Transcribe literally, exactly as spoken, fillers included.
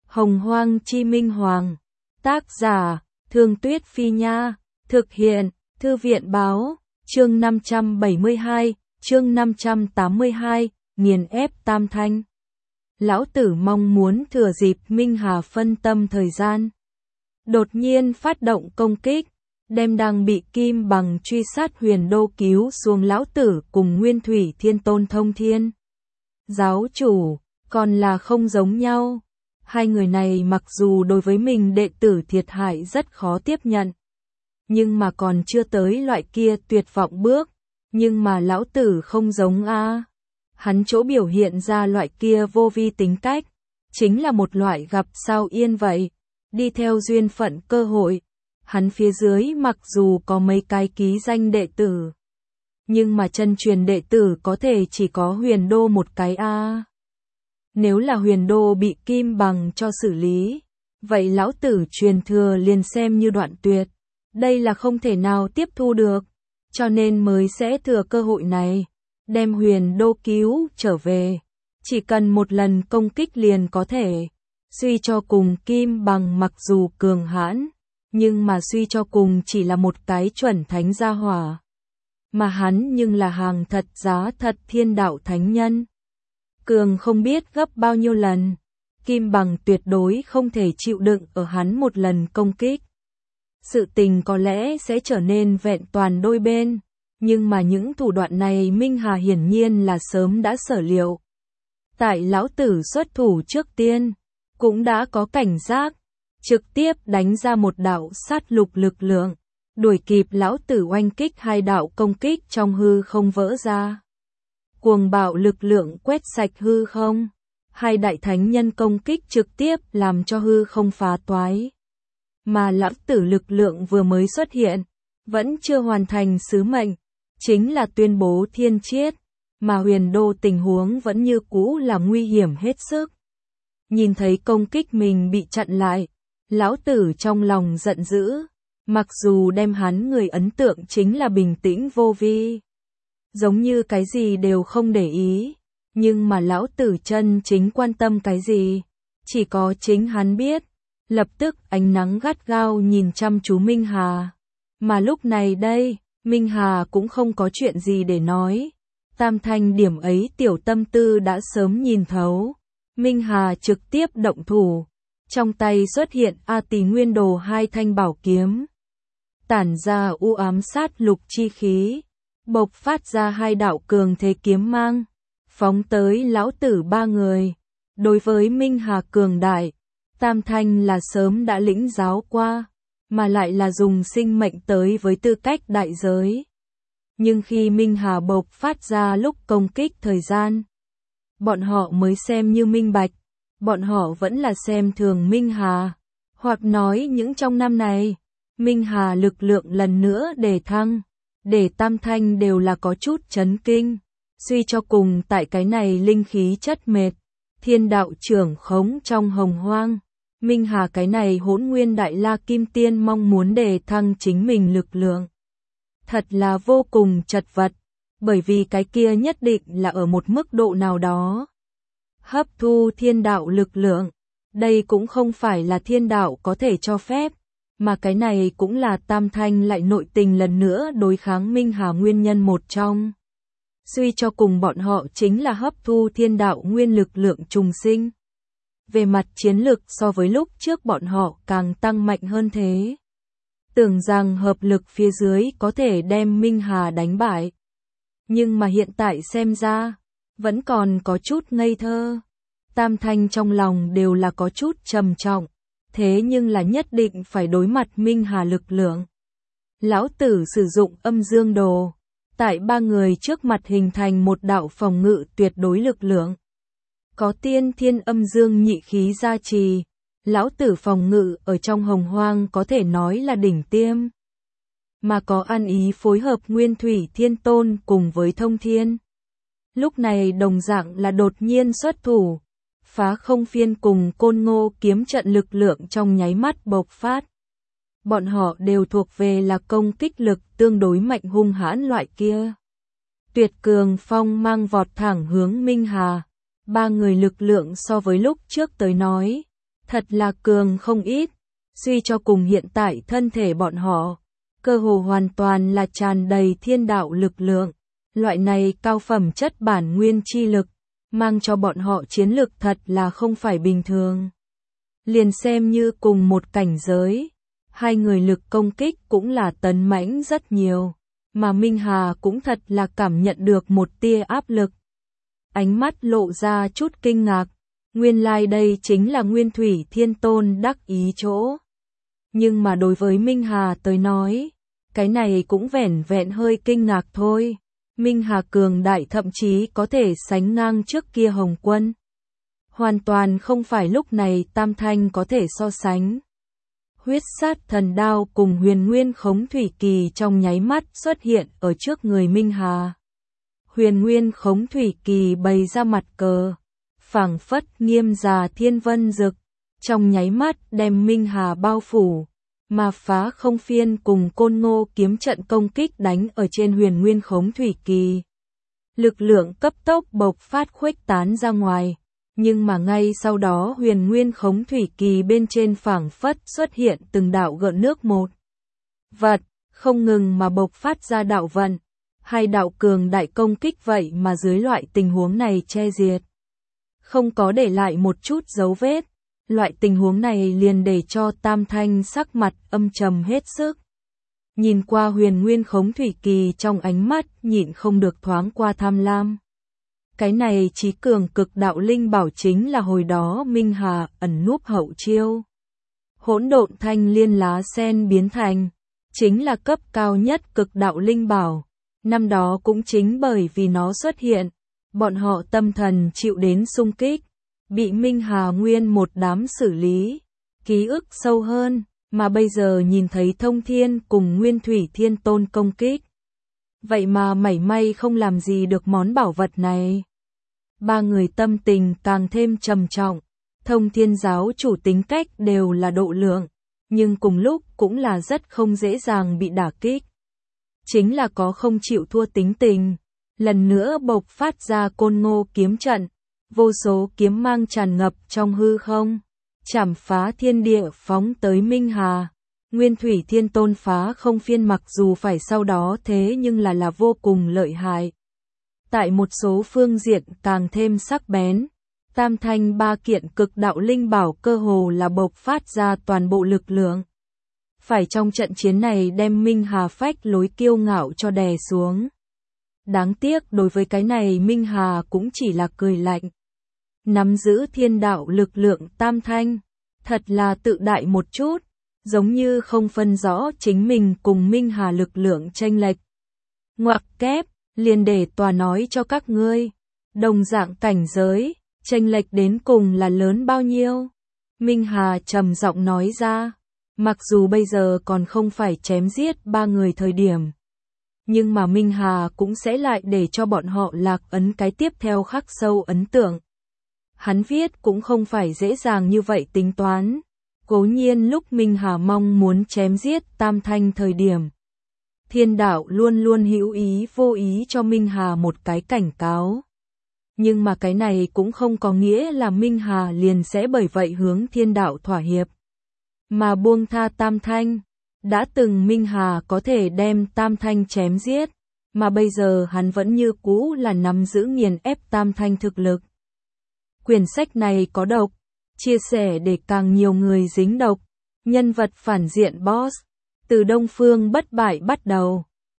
Hồng Hoang Chi Minh Hoàng. Tác giả, Thương Tuyết Phi Nha. Thực hiện, Thư viện Báo. Chương năm trăm bảy mươi hai, chương năm trăm tám mươi hai, nghiền ép Tam Thanh. Lão Tử mong muốn thừa dịp Minh Hà phân tâm thời gian, đột nhiên phát động công kích, đem đang bị Kim Bằng truy sát Huyền Đô cứu xuống Lão Tử cùng Nguyên Thủy Thiên Tôn thông thiên. Giáo chủ, còn là không giống nhau. Hai người này mặc dù đối với mình đệ tử thiệt hại rất khó tiếp nhận, nhưng mà còn chưa tới loại kia tuyệt vọng bước. Nhưng mà Lão Tử không giống a. Hắn chỗ biểu hiện ra loại kia vô vi tính cách, chính là một loại gặp sao yên vậy, đi theo duyên phận cơ hội. Hắn phía dưới mặc dù có mấy cái ký danh đệ tử, nhưng mà chân truyền đệ tử có thể chỉ có Huyền Đô một cái a. Nếu là Huyền Đô bị Kim Bằng cho xử lý, vậy Lão Tử truyền thừa liền xem như đoạn tuyệt. Đây là không thể nào tiếp thu được, cho nên mới sẽ thừa cơ hội này, đem Huyền Đô cứu trở về. Chỉ cần một lần công kích liền có thể. Suy cho cùng Kim Bằng mặc dù cường hãn, nhưng mà suy cho cùng chỉ là một cái chuẩn thánh gia hỏa. Mà hắn nhưng là hàng thật giá thật thiên đạo thánh nhân. Cường không biết gấp bao nhiêu lần. Kim Bằng tuyệt đối không thể chịu đựng ở hắn một lần công kích. Sự tình có lẽ sẽ trở nên vẹn toàn đôi bên. Nhưng mà những thủ đoạn này Minh Hà hiển nhiên là sớm đã sở liệu. Tại Lão Tử xuất thủ trước tiên, cũng đã có cảnh giác, trực tiếp đánh ra một đạo sát lục lực lượng, đuổi kịp Lão Tử oanh kích hai đạo công kích trong hư không vỡ ra. Cuồng bạo lực lượng quét sạch hư không, hai đại thánh nhân công kích trực tiếp làm cho hư không phá toái. Mà Lão Tử lực lượng vừa mới xuất hiện, vẫn chưa hoàn thành sứ mệnh, chính là tuyên bố thiên chiết, mà Huyền Đô tình huống vẫn như cũ là nguy hiểm hết sức. Nhìn thấy công kích mình bị chặn lại, Lão Tử trong lòng giận dữ, mặc dù đem hắn người ấn tượng chính là bình tĩnh vô vi, giống như cái gì đều không để ý, nhưng mà Lão Tử chân chính quan tâm cái gì, chỉ có chính hắn biết. Lập tức ánh nắng gắt gao nhìn chăm chú Minh Hà, mà lúc này đây, Minh Hà cũng không có chuyện gì để nói. Tam Thanh điểm ấy tiểu tâm tư đã sớm nhìn thấu. Minh Hà trực tiếp động thủ, trong tay xuất hiện A Tỳ Nguyên Đồ hai thanh bảo kiếm, tản ra u ám sát lục chi khí, bộc phát ra hai đạo cường thế kiếm mang, phóng tới Lão Tử ba người. Đối với Minh Hà cường đại, Tam Thanh là sớm đã lĩnh giáo qua, mà lại là dùng sinh mệnh tới với tư cách đại giới. Nhưng khi Minh Hà bộc phát ra lúc công kích thời gian, bọn họ mới xem như minh bạch, bọn họ vẫn là xem thường Minh Hà, hoặc nói những trong năm này, Minh Hà lực lượng lần nữa đề thăng, để Tam Thanh đều là có chút chấn kinh. Suy cho cùng tại cái này linh khí chất mệt, thiên đạo trưởng khống trong hồng hoang, Minh Hà cái này hỗn nguyên đại la kim tiên mong muốn đề thăng chính mình lực lượng. Thật là vô cùng chật vật, bởi vì cái kia nhất định là ở một mức độ nào đó. Hấp thu thiên đạo lực lượng, đây cũng không phải là thiên đạo có thể cho phép, mà cái này cũng là Tam Thanh lại nội tình lần nữa đối kháng Minh Hà nguyên nhân một trong. Suy cho cùng bọn họ chính là hấp thu thiên đạo nguyên lực lượng trùng sinh. Về mặt chiến lực so với lúc trước bọn họ càng tăng mạnh hơn thế. Tưởng rằng hợp lực phía dưới có thể đem Minh Hà đánh bại. Nhưng mà hiện tại xem ra, vẫn còn có chút ngây thơ. Tam Thanh trong lòng đều là có chút trầm trọng, thế nhưng là nhất định phải đối mặt Minh Hà lực lượng. Lão Tử sử dụng âm dương đồ, tại ba người trước mặt hình thành một đạo phòng ngự tuyệt đối lực lượng. Có tiên thiên âm dương nhị khí gia trì, Lão Tử phòng ngự ở trong hồng hoang có thể nói là đỉnh tiêm. Mà có ăn ý phối hợp Nguyên Thủy Thiên Tôn cùng với Thông Thiên. Lúc này đồng dạng là đột nhiên xuất thủ, phá không phiên cùng Côn Ngô kiếm trận lực lượng trong nháy mắt bộc phát. Bọn họ đều thuộc về là công kích lực tương đối mạnh hung hãn loại kia. Tuyệt cường phong mang vọt thẳng hướng Minh Hà. Ba người lực lượng so với lúc trước tới nói, thật là cường không ít, suy cho cùng hiện tại thân thể bọn họ, cơ hồ hoàn toàn là tràn đầy thiên đạo lực lượng, loại này cao phẩm chất bản nguyên chi lực, mang cho bọn họ chiến lực thật là không phải bình thường. Liền xem như cùng một cảnh giới, hai người lực công kích cũng là tấn mãnh rất nhiều, mà Minh Hà cũng thật là cảm nhận được một tia áp lực. Ánh mắt lộ ra chút kinh ngạc, nguyên lai like đây chính là Nguyên Thủy Thiên Tôn đắc ý chỗ. Nhưng mà đối với Minh Hà tới nói, cái này cũng vẻn vẹn hơi kinh ngạc thôi. Minh Hà cường đại thậm chí có thể sánh ngang trước kia Hồng Quân. Hoàn toàn không phải lúc này Tam Thanh có thể so sánh. Huyết sát thần đao cùng huyền nguyên khống thủy kỳ trong nháy mắt xuất hiện ở trước người Minh Hà. Huyền nguyên khống thủy kỳ bày ra mặt cờ, phảng phất nghiêm già thiên vân dực, trong nháy mắt đem Minh Hà bao phủ, mà phá không phiên cùng côn ngô kiếm trận công kích đánh ở trên huyền nguyên khống thủy kỳ. Lực lượng cấp tốc bộc phát khuếch tán ra ngoài, nhưng mà ngay sau đó huyền nguyên khống thủy kỳ bên trên phảng phất xuất hiện từng đạo gợn nước một vật, không ngừng mà bộc phát ra đạo vận. Hai đạo cường đại công kích vậy mà dưới loại tình huống này che diệt, không có để lại một chút dấu vết. Loại tình huống này liền để cho Tam Thanh sắc mặt âm trầm hết sức. Nhìn qua huyền nguyên khống thủy kỳ trong ánh mắt nhịn không được thoáng qua tham lam. Cái này chí cường cực đạo linh bảo chính là hồi đó Minh Hà ẩn núp hậu chiêu. Hỗn độn thanh liên lá sen biến thành, chính là cấp cao nhất cực đạo linh bảo. Năm đó cũng chính bởi vì nó xuất hiện, bọn họ tâm thần chịu đến xung kích, bị Minh Hà nguyên một đám xử lý, ký ức sâu hơn, mà bây giờ nhìn thấy Thông Thiên cùng Nguyên Thủy Thiên Tôn công kích. Vậy mà mảy may không làm gì được món bảo vật này. Ba người tâm tình càng thêm trầm trọng, Thông Thiên giáo chủ tính cách đều là độ lượng, nhưng cùng lúc cũng là rất không dễ dàng bị đả kích. Chính là có không chịu thua tính tình, lần nữa bộc phát ra côn ngô kiếm trận, vô số kiếm mang tràn ngập trong hư không, chảm phá thiên địa phóng tới Minh Hà. Nguyên Thủy Thiên Tôn phá không phiên mặc dù phải sau đó thế nhưng là là vô cùng lợi hại. Tại một số phương diện càng thêm sắc bén, Tam Thanh ba kiện cực đạo linh bảo cơ hồ là bộc phát ra toàn bộ lực lượng. Phải trong trận chiến này đem Minh Hà phách lối kiêu ngạo cho đè xuống. Đáng tiếc đối với cái này Minh Hà cũng chỉ là cười lạnh. Nắm giữ thiên đạo lực lượng Tam Thanh, thật là tự đại một chút, giống như không phân rõ chính mình cùng Minh Hà lực lượng chênh lệch. Ngoặc kép, liền để tòa nói cho các ngươi, đồng dạng cảnh giới, chênh lệch đến cùng là lớn bao nhiêu. Minh Hà trầm giọng nói ra, mặc dù bây giờ còn không phải chém giết ba người thời điểm, nhưng mà Minh Hà cũng sẽ lại để cho bọn họ lạc ấn cái tiếp theo khắc sâu ấn tượng. Hắn viết cũng không phải dễ dàng như vậy tính toán. Cố nhiên lúc Minh Hà mong muốn chém giết Tam Thanh thời điểm, thiên đạo luôn luôn hữu ý vô ý cho Minh Hà một cái cảnh cáo. Nhưng mà cái này cũng không có nghĩa là Minh Hà liền sẽ bởi vậy hướng thiên đạo thỏa hiệp, mà buông tha Tam Thanh. Đã từng Minh Hà có thể đem Tam Thanh chém giết, mà bây giờ hắn vẫn như cũ là nắm giữ nghiền ép Tam Thanh thực lực. Quyển sách này có độc, chia sẻ để càng nhiều người dính độc. Nhân vật phản diện boss, từ Đông Phương bất bại bắt đầu.